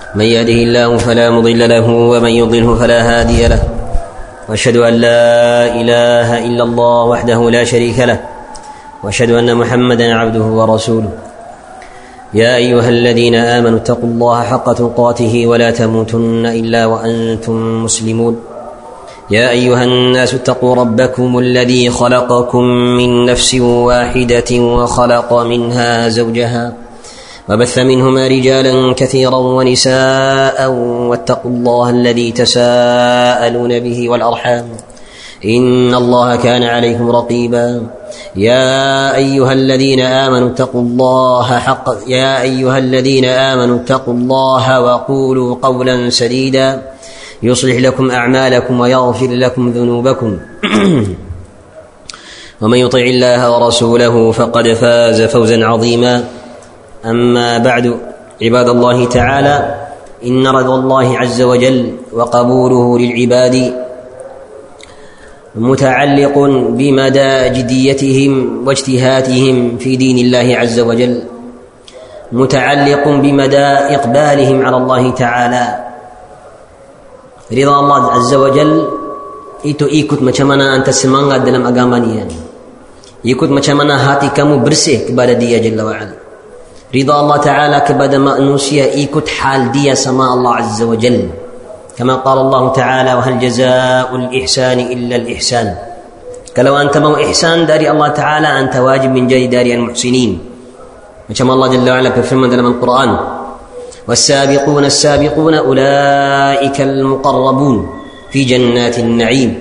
من يهده الله فلا مضل له ومن يضلله فلا هادي له، واشهد أن لا إله إلا الله وحده لا شريك له، واشهد أن محمدا عبده ورسوله. يا أيها الذين آمنوا اتقوا الله حق تقاته ولا تموتن إلا وأنتم مسلمون. يا أيها الناس اتقوا ربكم الذي خلقكم من نفس واحدة وخلق منها زوجها وبث منهما رجالا كثيرا ونساء، واتقوا الله الذي تساءلون به والأرحام إن الله كان عليكم رقيبا. يا أيها الذين آمنوا اتقوا الله وقولوا قولا سديدا يصلح لكم أعمالكم ويغفر لكم ذنوبكم ومن يطع الله ورسوله فقد فاز فوزا عظيما. أما بعد، عباد الله تعالى، إن رضا الله عز وجل وقبوله للعباد متعلق بمدى جديتهم واجتهادهم في دين الله عز وجل، متعلق بمدى إقبالهم على الله تعالى. Ridha Allah Azza wa Jal itu ikut macam mana anda semangat dalam agama Dia, ikut macam mana hati kamu bersih kepada Dia Jalla wa Ala. Ridha Allah Ta'ala kepada manusia ikut hal Dia sama Allah Azza wa Jal. Kama qala Allah Ta'ala, wa hal jazaa'ul ihsani illa al-ihsan. Kalau anta mau ihsan dari Allah Ta'ala, anta wajib menjadi dari al-muhsinin. Macam Allah Jalla wa Ala berfirman dalam Al-Quran, والسابقون السابقون أولئك المقربون في جنات النعيم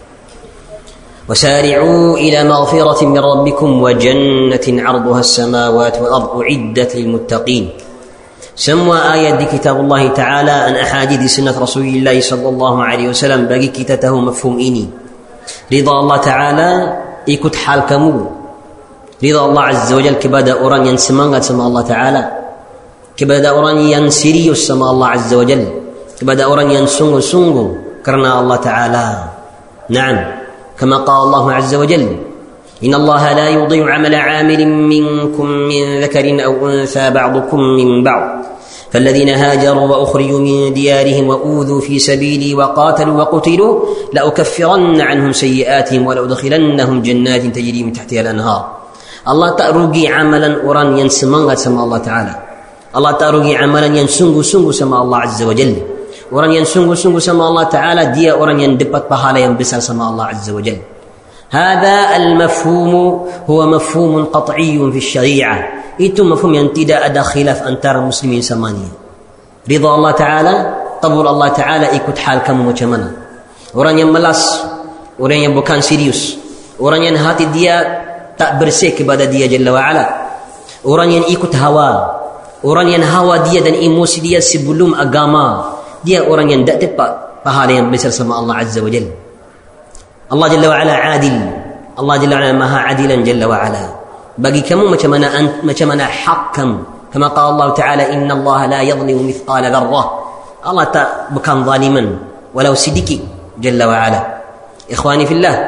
وسارعوا إلى مغفرة من ربكم وجنة عرضها السماوات والأرض أعدت للمتقين. Semua ayat di kitab Allah Ta'ala dan ahadits di sunnah Rasulullah sallallahu alaihi wasallam bagi kita tahu mafhum ini. Ridha Allah Ta'ala ikut hal kamu. Ridha Allah Azza wa Jalla kepada orang yang semangat sama Allah Ta'ala, kepada orang yang serius sama Allah Azza wa Jalla, kepada orang yang sungguh-sungguh karena Allah Ta'ala. Naam, kama qala Allah Azza wa Jalla, inna Allah la yudhi'u 'amala 'amilin minkum min dhakarin aw untha ba'dukum min ba'd فالذين هاجروا وأخرجوا من ديارهم وأوذوا في سبيلي وقاتلوا وقتلوا لأكفرن عنهم سيئاتهم ولأدخلنهم جنات تجري من تحتها الأنهار. Allah tak rugi amalan orang yang semangat sama Allah Ta'ala. Allah tak rugi amalan yang sungguh-sungguh sama Allah Azza wa Jalla. Orang yang sungguh-sungguh sama Allah Ta'ala, dia orang yang dapat pahala yang besar sama Allah Azza wa Jalla. Hadha al-mafhumu huwa mafhumun qat'iyyun fi syari'ah. Itu mafhum yang tidak ada khilaf antara muslimin samanya. Ridha Allah Ta'ala, qabul Allah Ta'ala ikut hal kamu macam mana. Orang yang malas, orang yang bukan serius, orang yang hati dia tak bersih kepada Dia Jalla wa Ala, orang yang ikut hawa, orang yang hawa dia dan emosi dia sebelum agama, dia orang yang tak dapat pahala yang besar sama Allah Azza wa Jalla. Allah Jalla wa Ala adil. Allah Jalla wa Ala maha adilan Jalla wa Ala. Bagi kamu macam mana hak kamu. Kama qala Allah Ta'ala, inna Allah la yadhlimu mithqala dharrah. Allah tak bukan zaliman walau sedikit Jalla wa Ala. Ikhwani fillah,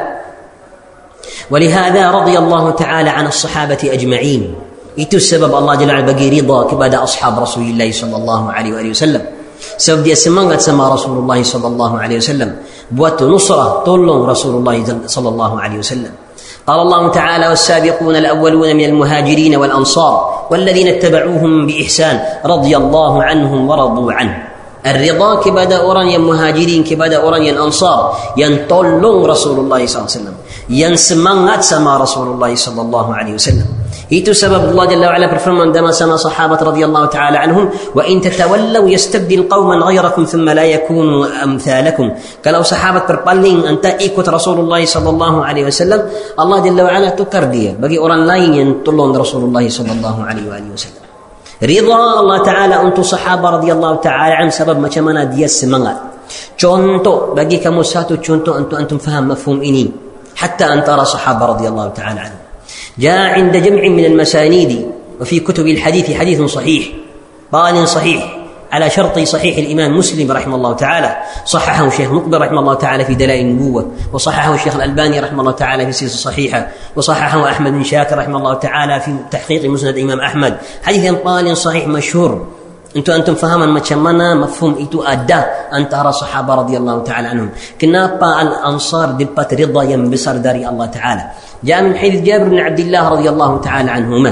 ولهذا رضي الله تعالى عن الصحابة أجمعين. Itu sebab Allah Jalla bagi ridha kepada ashab Rasulullah sallallahu alaihi wasallam. Sebab dia semangat sama Rasulullah sallallahu alaihi wasallam, buat nusrah, tolong Rasulullah sallallahu alaihi wasallam. قال الله تعالى والسابقون الأولون من المهاجرين والأنصار والذين اتبعوهم بإحسان رضي الله عنهم ورضوا عنه. الرضا kepada orang yang muhajirin, kepada orang yang ansar, yang tolong Rasulullah sallallahu alaihi wasallam, yang semangat sama Rasulullah sallallahu alaihi wasallam. Itu sebab Allah Jalla wa Ala berfirman dalam sama sahabat radhiyallahu ta'ala anhum, wa in tatawallaw yastabdil qauman ghayrakum thumma la yakunu amthalakum. Kalau sahabat berpaling anta ikut Rasulullah sallallahu alaihi wasallam, Allah Jalla wa Ala tukar dia bagi orang lain yang tolong Rasulullah sallallahu alaihi wasallam. Ridha Allah Ta'ala untuk sahabat radhiyallahu ta'ala anhum sebab macam mana dia semangat. Contoh bagi kamu, satu contoh untuk antum faham mafhum ini hatta antara sahabat radhiyallahu ta'ala anhum. جاء عند جمع من المسانيد وفي كتب الحديث حديث صحيح قال صحيح على شرط صحيح الإمام مسلم رحمه الله تعالى، صححه الشيخ مقبل رحمه الله تعالى في دلائل النبوة، وصححه الشيخ الألباني رحمه الله تعالى في سلسلة صحيحة، وصححه أحمد بن شاكر رحمه الله تعالى في تحقيق مسند الإمام أحمد. حديث طال صحيح مشهور Untuk antum fahaman macam mana mafhum itu ada antara sahabat radhiyallahu ta'ala anhum. Kenapa al-ansar dapat ridha yang besar dari Allah Ta'ala. Jaa min hadits Jabir bin Abdullah radhiyallahu ta'ala anhuma.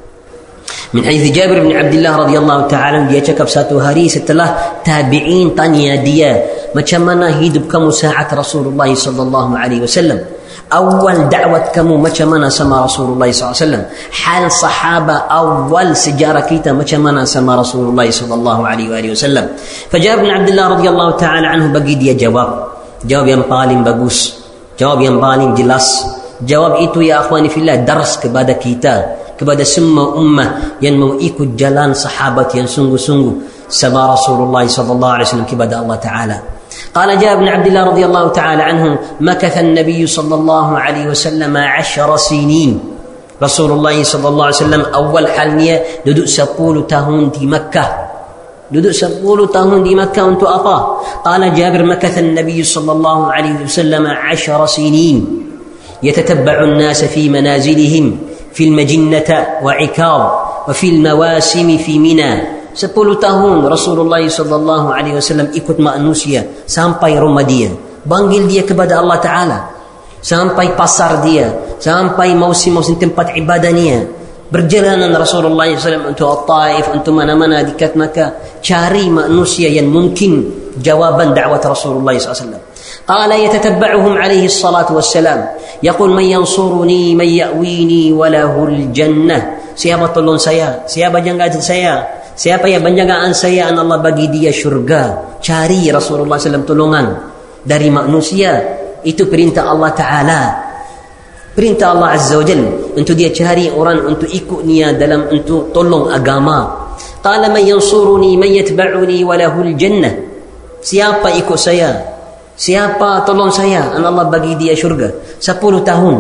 Min hadits Jabir bin Abdullah radhiyallahu ta'ala, dia cakap satu hari setelah tabi'in tanya dia, macam mana hidup kamu saat Rasulullah sallallahu alaihi wasallam? Awal da'wat kamu macam mana sama Rasulullah SAW? Hal sahaba awal sejarah kita macam mana sama Rasulullah sallallahu alaihi wasallam? Fajab bin Abdullah radhiyallahu ta'ala anhu bagi dia jawab yang paling bagus, jawab yang paling jelas. Jawab itu ya akhwani fillah daras kepada kita, kepada semua ummah yang mau ikut jalan sahabat yang sungguh-sungguh sama Rasulullah sallallahu alaihi wasallam kepada Allah Ta'ala. قال جابر بن عبد الله رضي الله تعالى عنه مكث النبي صلى الله عليه وسلم 10 سنين. رسول الله صلى الله عليه وسلم أول حالnya duduk 10 tahun di Makkah. Duduk 10 tahun di Makkah untuk apa? قال جابر مكث النبي صلى الله عليه وسلم 10 سنين يتتبع الناس في منازلهم في المجنة وعكاظ وفي المواسم في منى. 10 tahun Rasulullah sallallahu alaihi wasallam ikut manusia sampai rumah dia, panggil dia kepada Allah Ta'ala, sampai pasar dia, sampai musim-musim tempat ibadahnya. Berjalanan Rasulullah SAW untuk At-Taif, untuk mana-mana dekat Makkah, cari manusia yang mungkin jawaban dakwah Rasulullah SAW. قال يتتبعهم عليه الصلاة والسلام يقول من ينصرني من يأويني وله الجنة. Siapa tolong saya, siapa jaga saya, siapa yang penjagaan saya, Allah bagi dia syurga. Cari Rasulullah SAW tolongan dari manusia. Itu perintah Allah Ta'ala, perintah Allah Azza wa Jal untuk dia cari orang untuk ikut dia dalam untuk tolong agama. Qala man yansuruni man yatba'uni wa lahul jannah. Siapa ikut saya, siapa tolong saya, Allah bagi dia syurga. 10 tahun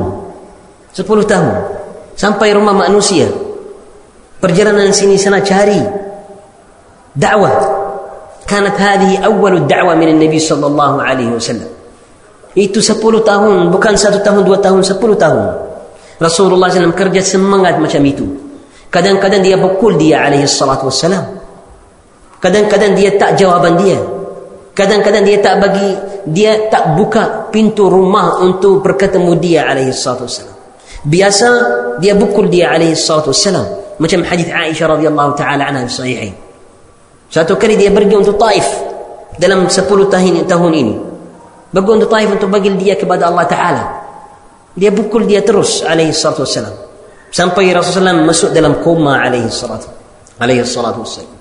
sampai rumah manusia, perjalanan sini sana cari dakwah. Kanat hadhihi awal da'wah min Nabi sallallahu alaihi wasallam. Itu 10 tahun, bukan 1 tahun 2 tahun, 10 tahun Rasulullah SAW kerja semangat macam itu. Kadang-kadang dia pukul dia alaihi salatu wassalam, kadang-kadang dia tak jawaban dia, kadang-kadang dia tak bagi, dia tak buka pintu rumah untuk berketemu dia alaihi salatu wassalam. Biasa dia pukul dia alaihi salatu wassalam, macam hadis Aisyah radhiyallahu ta'ala anha sahih. Satu kali dia pergi untuk Taif dalam 10 tahun ini, pergi untuk Taif untuk bagi dia kepada Allah Ta'ala. Dia pukul dia terus alaihi salatu wassalam sampai Rasulullah SAW masuk dalam koma alaihi salatu wassalam.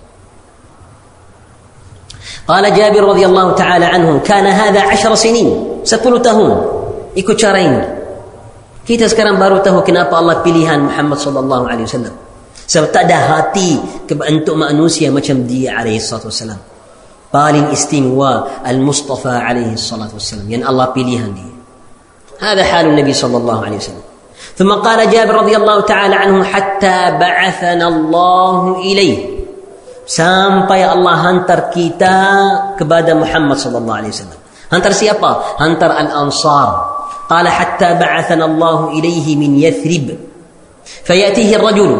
قال جابر رضي الله تعالى عنه كان هذا 10 سنين, 10 tahun ikut cara ini. Kita sekarang baru tahu kenapa Allah pilihan Muhammad sallallahu alaihi wasallam. Sebab tak ada hati untuk manusia macam dia alaihi salatu wassalam. Paling istimewa al-Mustafa alaihi salatu wassalam yang Allah pilihan dia. هذا حال النبي صلى الله عليه وسلم. ثم قال جابر رضي الله تعالى عنه حتى بعثنا الله إليه. Sampai Allah hantar kita kepada Muhammad sallallahu alaihi wasallam. Hantar siapa? Hantar al-Ansar. قال حتى بعثنا الله إليه من يثرب فيأتيه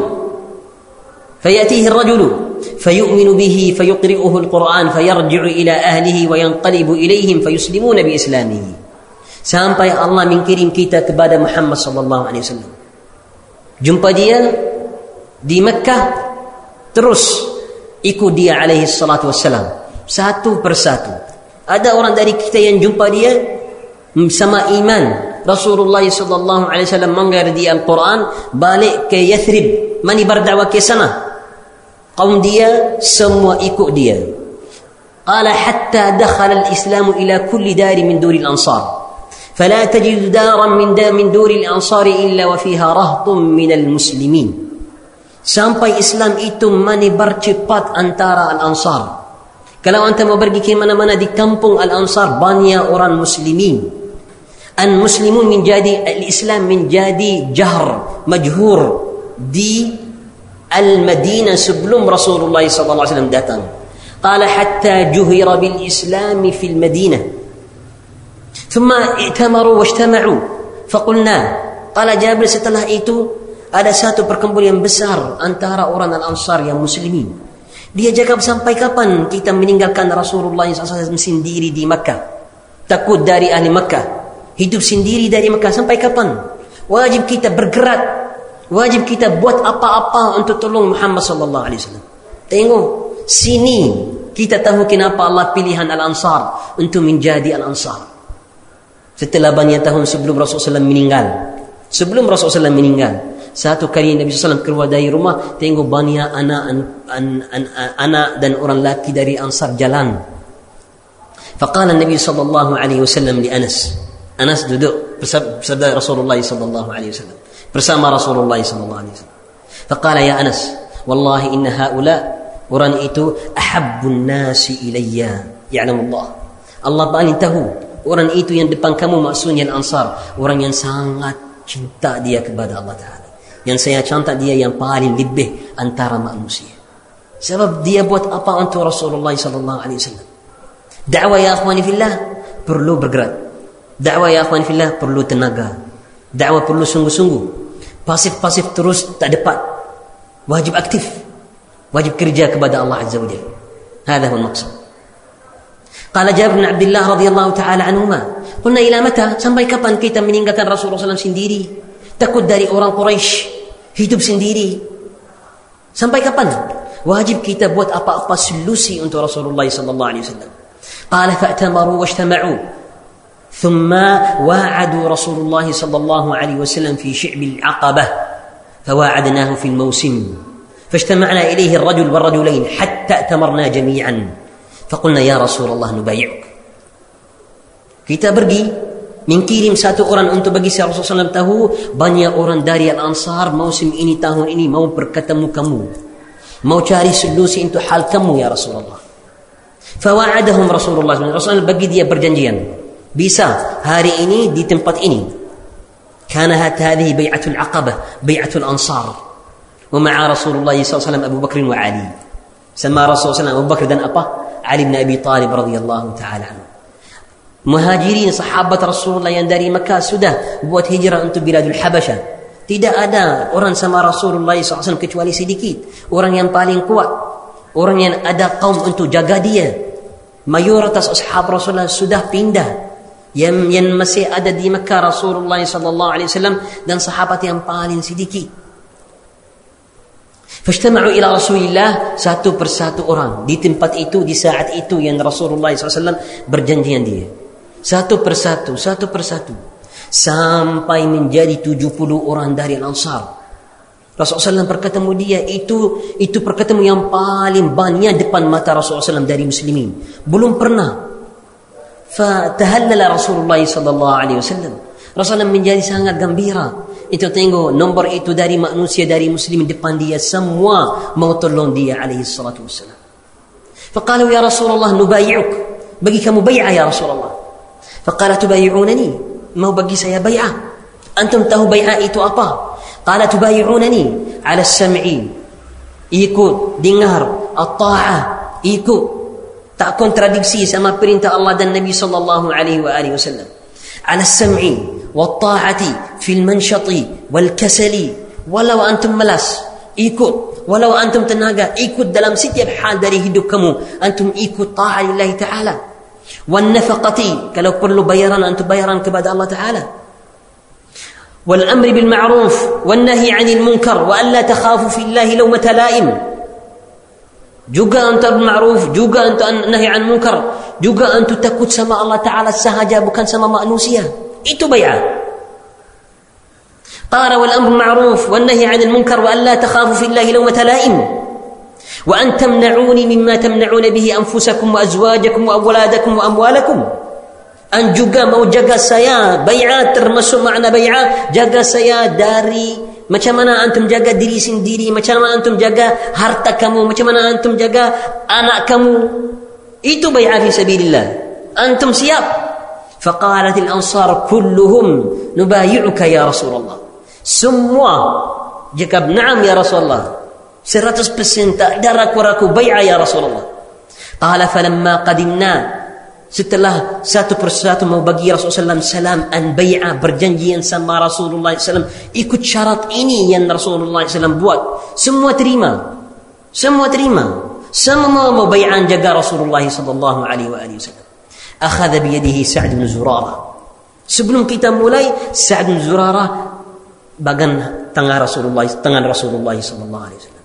الرجل فيؤمن به فيقرئه القرآن فيرجع إلى أهله وينقلب إليهم فيسلمون بإسلامه. Sampai Allah mengirim kita kepada Muhammad sallallahu alaihi wasallam. Jumpa dia di Mekah, terus ikut dia alaihi salatu wassalam satu persatu. Ada orang dari kita yang jumpa dia sama iman Rasulullah sallallahu alaihi wasallam, mengajar dia Al-Quran, balik ke Yathrib, mani berdakwah ke sana. Kaum dia semua ikut dia. Qala hatta dakhala al-Islam ila kulli dari min duri al-Ansar. فلا تجد دارا من دور الأنصار إلا وفيها رهط من المسلمين. Sampai Islam itu menyebar cepat antara Al-Ansar. Kalau anda mau pergi ke mana-mana di kampung Al-Ansar, banyak orang muslimin. Al-muslimun menjadi al-Islam menjadi jahr, majhur di Al-Madinah sebelum Rasulullah SAW datang. Qala hatta juhira bil Islam fil Madinah. ثم ائتمروا واجتمعوا فقلنا. قال جابر setelah itu ada satu perkumpulan yang besar antara orang Al-Ansar yang muslimin Dia cakap, sampai kapan kita meninggalkan Rasulullah SAW sendiri di Makkah, takut dari ahli Makkah, hidup sendiri dari Makkah? Sampai kapan? Wajib kita bergerak, wajib kita buat apa-apa untuk tolong Muhammad sallallahu alaihi wasallam. Tengok sini kita tahu kenapa Allah pilihan Al-Ansar untuk menjadi Al-Ansar. Setelah banyak tahun sebelum Rasulullah SAW meninggal, satu kali Nabi SAW keluar dari rumah, tengok banyak anak dan orang lelaki dari Ansar jalan. Faqala Nabi sallallahu alaihi wasallam li Anas duduk bersama Rasulullah sallallahu alaihi wasallam, bersama Rasulullah sallallahu alaihi wasallam. Faqala ya Anas, wallahi inna haula, orang itu ahabbun nasi ilayya ya'lamullah. Allah paling tahu orang itu yang depan kamu, maksudnya Al-Ansar, orang yang sangat cinta dia kepada Allah Ta'ala. Yang saya contoh dia yang paling lebih antara manusia. Sebab dia buat apa untuk Rasulullah sallallahu alaihi wasallam. Dakwah ya akhwani fillah perlu bergerak. Dakwah ya akhwani fillah perlu tenaga. Dakwah perlu sungguh-sungguh. Pasif-pasif terus tak dapat. Wajib aktif. Wajib kerja kepada Allah Azza wa Jalla. Hada huwa al-maqsad. Qala Jabir bin Abdullah radhiyallahu ta'ala anhuma, qulna ila mata, sampai kapan kita meninggalkan Rasulullah SAW sendiri, takut dari orang Quraisy, hidup sendiri? Sampai kapan? Wajib kita buat apa-apa solusi untuk Rasulullah sallallahu alaihi wasallam. Qala fa'tamaru wajtama'u thumma wa'adu Rasulullah sallallahu alaihi wasallam fi shi'b al-'aqabah fawa'adnahu fi al-mawsim fajtama'na ilayhi ar-rajul wal-rajulayn hatta i'tamarna jami'an faqulna ya Rasulullah nubayi'uk. Kita pergi mengirim satu orang untuk bagi Rasulullah SAW tahu banyak orang dari Al-Ansar musim ini, tahun ini mau berketemu kamu, mau cari solusi untuk hal kamu ya Rasulullah. Fawa'adahum Rasulullah bagi dia perjanjian, bisa hari ini di tempat ini. Kanat hadhihi bai'atul aqabah, bai'atul ansar. Wa ma'a Rasulullah SAW Abu Bakr wa Ali. Sama Rasulullah SAW Abu Bakr dan apa? Ali bin Abi Talib radhiyallahu ta'ala anhu. Muhajirin, sahabat Rasulullah yang dari Makkah sudah buat hijrah untuk Biladul Habasyah. Tidak ada orang sama Rasulullah SAW kecuali sedikit. Orang yang paling kuat, orang yang ada kaum untuk jaga dia. Mayoritas ashab Rasulullah sudah pindah. Yang masih ada di Makkah Rasulullah SAW dan sahabat yang paling sedikit. Fajtama'u ila Rasulillah, satu persatu orang di tempat itu, di saat itu yang Rasulullah SAW berjanjian dia. Satu persatu sampai menjadi 70 orang dari Al-Ansar. Rasulullah SAW berketemu dia, itu perketemu yang paling banyak depan mata Rasulullah SAW dari muslimin. Belum pernah. Fatahallala Rasulullah sallallahu alaihi wasallam. Rasulullah menjadi sangat gembira. Itu tengok nombor itu dari manusia, dari muslimin depan dia, semua mau tolong dia alaihi salatu wassalam. Faqalu ya Rasulullah nubayi'uk, bagi kamu bai'ah ya Rasulullah. Faqala tubayi'unani, mau bagi saya bai'ah. Antum tahu bai'ah itu apa? Qala tubayi'unani ala as-sam'i, ikut, dengar, at-ta'ah, ikut, tak kontradiksi sama perintah Allah dan Nabi sallallahu alaihi wasallam. Ala as-sam'i wat-ta'ati fil manshati wal kasali, walau antum malas ikut, walau antum tenaga ikut, dalam setiap hal dari hidup kamu antum ikut ta'ah lillahi ta'ala. Wan nafaqati, kalau perlu bayaran antum bayaran kepada Allah Ta'ala. Wal amri bil ma'ruf wan nahi 'anil munkar wa alla takhafu fillahi lawmata la'im. Juga untuk ma'ruf, juga untuk nahi 'an munkar, juga untuk takut sama Allah Ta'ala sahaja, bukan sama manusia. Itu bai'ah. Qala wal amru ma'ruf wan nahi 'anil munkar wa alla takhafu fillahi lawmata la'im. وأن تمنعوني مما تمنعون به أنفسكم وأزواجكم وأولادكم وأموالكم. An juga mau jaga saya, bai'ah termasuk makna bai'ah, jaga saya dari macam mana antum jaga diri sendiri, macam mana antum jaga harta kamu, macam mana antum jaga anak kamu. Itu bai'ah fi sabilillah. Antum siap? Faqalat al-ansar kulluhum nubayi'uka ya Rasulullah. Semua jawab na'am ya Rasulullah. 100% tak ada ragu-ragu, bai'ah ya Rasulullah. Qala falamma qadimna, setelah satu persatu mau bagi Rasulullah SAW salam an bai'ah, berjanjian sama Rasulullah SAW, ikut syarat ini yang Rasulullah SAW buat, semua terima. semua mau bai'an jaga Rasulullah sallallahu alaihi wasallam. Akhadha bi yadihi Sa'd bin Zurarah. Sebelum kita mulai, Sa'd bin Zurarah bagan tangan Rasulullah sallallahu alaihi wasallam.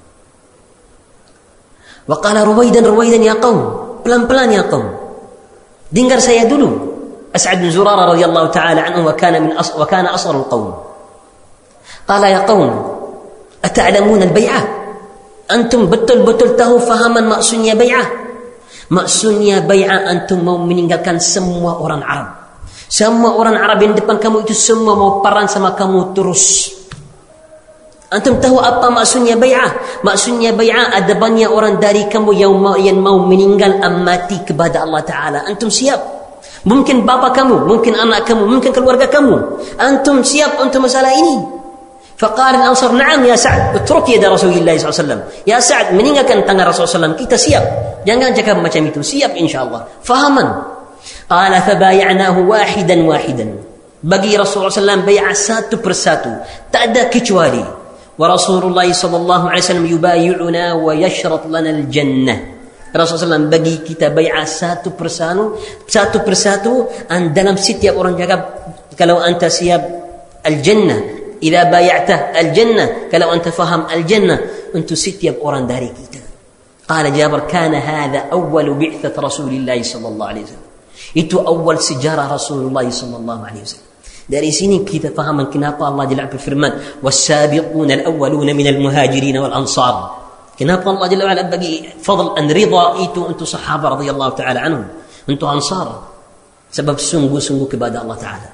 Wa qala ruwaidan ya qaum, pelan-pelan ya qaum. Dengar saya dulu. Sa'd bin Zurarah radhiyallahu ta'ala anhu wa kana asghar al-qaum. Qala ya qaum, ata'lamuna al-bai'ah? Antum betul-betul tahu fahaman maksudnya bai'ah? Maksudnya bai'ah antum mau meninggalkan semua orang Arab. Semua orang Arab yang depan kamu itu semua mau perang sama kamu terus. Antum tahu apa maksudnya bai'ah? Maksudnya bai'ah ada banyak orang dari kamu yang mau meninggal mati kepada Allah Ta'ala. Antum siap? Mungkin bapa kamu, mungkin anak kamu, mungkin keluarga kamu. Antum siap untuk masalah ini? فقال الأنصار نعم يا سعد اترك يد رسول الله صلى الله عليه وسلم. Ya Sa'd, meninggalkan tangan Rasulullah SAW, kita siap. Jangan cakap macam itu, siap insyaAllah. Fahaman. قال فبايعناه واحدا. Bagi Rasulullah SAW bay'ah satu persatu, tak ada kecuali. ورسول الله صلى الله عليه وسلم يبايعنا ويشرط لنا الجنة. Rasulullah SAW bagi kita bay'ah satu persatu, dalam setiap orang cakap kalau anta siap al-jannah, إذا بايعته الجنة, kalau anta faham al-jannah untuk setiap orang dari kita. قال جابر كان هذا أول بعثة رسول الله صلى الله عليه وسلم. Itu awal sejarah Rasulullah sallallahu alaihi wasallam. Dari sini kita faham kenapa Allah Jalla berfirman was-sabiquna al-awwaluna minal muhajirin wal ansar. Kenapa Allah Jalla bagi fadl an ridha itu untuk sahabat radhiyallahu taala anhum, untuk ansar. Sebab sungguh-sungguh kepada Allah Taala.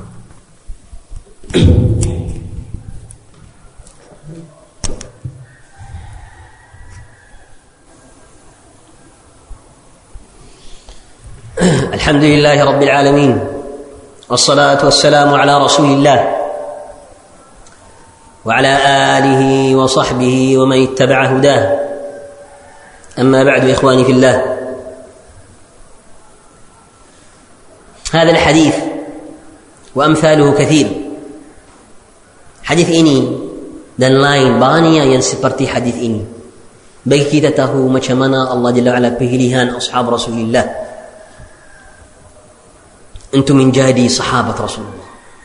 الحمد لله رب العالمين والصلاة والسلام على رسول الله وعلى آله وصحبه ومن اتبع هداه. أما بعد إخواني في الله، هذا الحديث وأمثاله كثير. حديث ini dan lain banyak yang seperti hadis ini. Bagi kita tahu macam mana Allah Jalla wa'ala pilihan ashab Rasulullah untuk menjadi sahabat Rasulullah.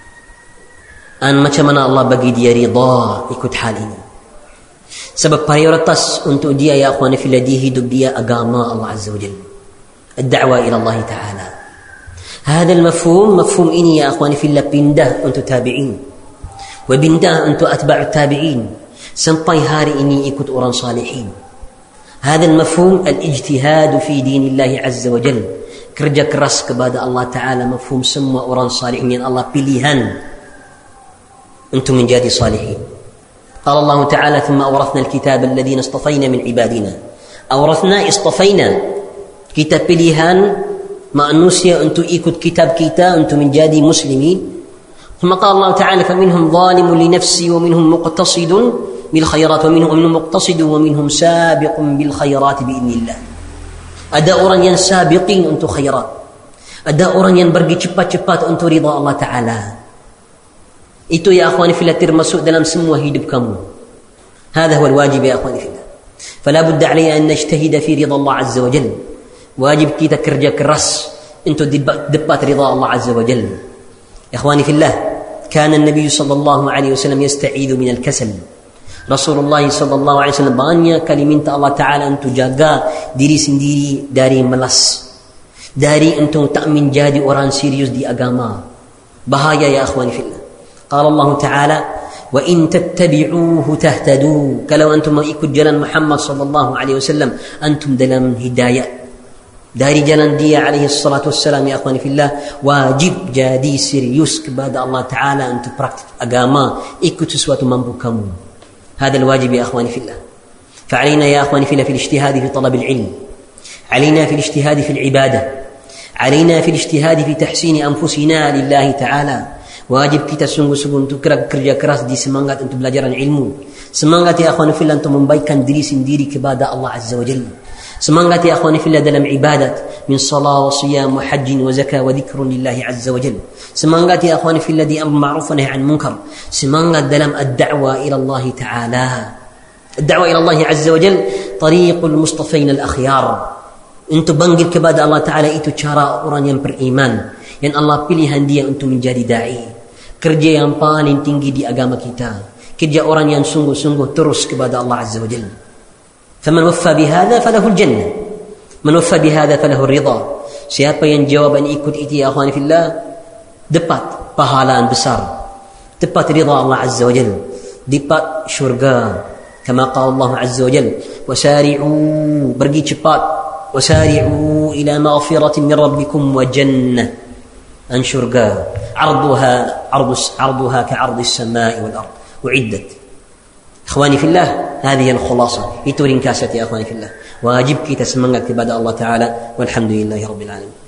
Macam mana Allah bagi dia ridha ikut hal ini. Sebab prioritas untuk dia ya akhwani fillah, dia hidup dia agama Allah Azza wa Jalla, ad-da'wa ila Allah Ta'ala. هذا مفهوم ini ya akhwani fillah pindah untuk tabi'in, wa pindah untuk atba'ut tabi'in, sampai hari ini ikut orang salihin. هذا المفهوم الاجتهاد في دين الله عز وجل, kerja keras kepada Allah Ta'ala, mafhum semua orang salihin yang Allah pilihan untuk menjadi salihin. قال الله تعالى ثم أورثنا الكتاب الذين اصطفينا من عبادنا. أورثنا اصطفينا, kita pilihan manusia untuk ikut kitab kita untuk menjadi muslimin. ثم قال الله تعالى فمنهم ظالم لنفسه ومنهم مقتصد بالخيرات ومنهم مقتصد ومنهم سابق بالخيرات بإذن الله. Ada orang yang sabiqin untuk khairat, ada orang yang pergi cepat-cepat untuk ridha Allah Ta'ala. Itu ya akhwani fillah termasuk dalam semua hidup kamu. هذا هو الواجب يا akhwani fillah. فلا بد علينا أن نجتهد في رضا الله عز وجل. Wajib kita kerja keras untuk dapat ridha Allah Azza wa Jalla. Akhwani fillah, كان النبي صلى الله عليه وسلم يستعيذ من الكسل. Rasulullah sallallahu alaihi wasallam banyak kali minta Allah Ta'ala untuk jaga diri sendiri dari melas, dari untuk tak menjadi orang serius di agama. Bahaya ya akhwani fillah. Qala Allah Ta'ala wa in tattabi'uhu tahtadu. Kalau antum mau ikut jalan Muhammad sallallahu alaihi wasallam, antum dalam hidayah. Dari jalan dia alaihi salatu wassalam ya akhwani fillah, wajib jadi serius kepada Allah Ta'ala untuk praktik agama, ikut sesuatu mampu kamu. هذا الواجب يا أخواني في الله. فعلينا يا أخواني في الله في الاجتهاد في طلب العلم، علينا في الاجتهاد في العبادة، علينا في الاجتهاد في تحسين أنفسنا لله تعالى. واجب kita sungguh-sungguh untuk kerja keras di semangat untuk belajar ilmu. Semangat ya akhwani fillah untuk membaikkan diri sendiri kepada Allah Azza wa Jalla. Semangat ya akhwani fillah dalam ibadat min salat wa siyam wa hajj wa zakah wa dhikrun lillahi azza wa jalla. Semangat ya akhwani fillah di amr ma'ruf wa nahy 'anil munkar. Semangat dalam ad-da'wa ila Allah Ta'ala. الدعوة إلى الله عز وجل طريق المصطفين الأخيار. Untuk panggil kepada Allah Ta'ala itu cara orang yang beriman, yang Allah pilihan dia untuk menjadi da'i. Kerja yang paling tinggi di agama kita, kerja orang yang sungguh-sungguh terus kepada Allah Azza wa Jalla. فمن وفى بهذا فله الجنة من وفى بهذا فله الرضا. Siapa yang jawab dan ikut itu ya akhwani fillah, dapat pahalaan besar, dapat ridha Allah Azza wa Jalla, dapat syurga. Kama qala Allah Azza wa Jalla, wasari'u, pergi cepat, وسارعوا إلى مغفرة من ربكم وجنة، أن شرقا عرضها كعرض السماء والأرض وعدت. إخواني في الله، هذه الخلاصة. itu ringkasan ya أخواني في الله. wajib kita semangat kepada Allah Ta'ala. Walhamdulillahi Rabbil Alamin.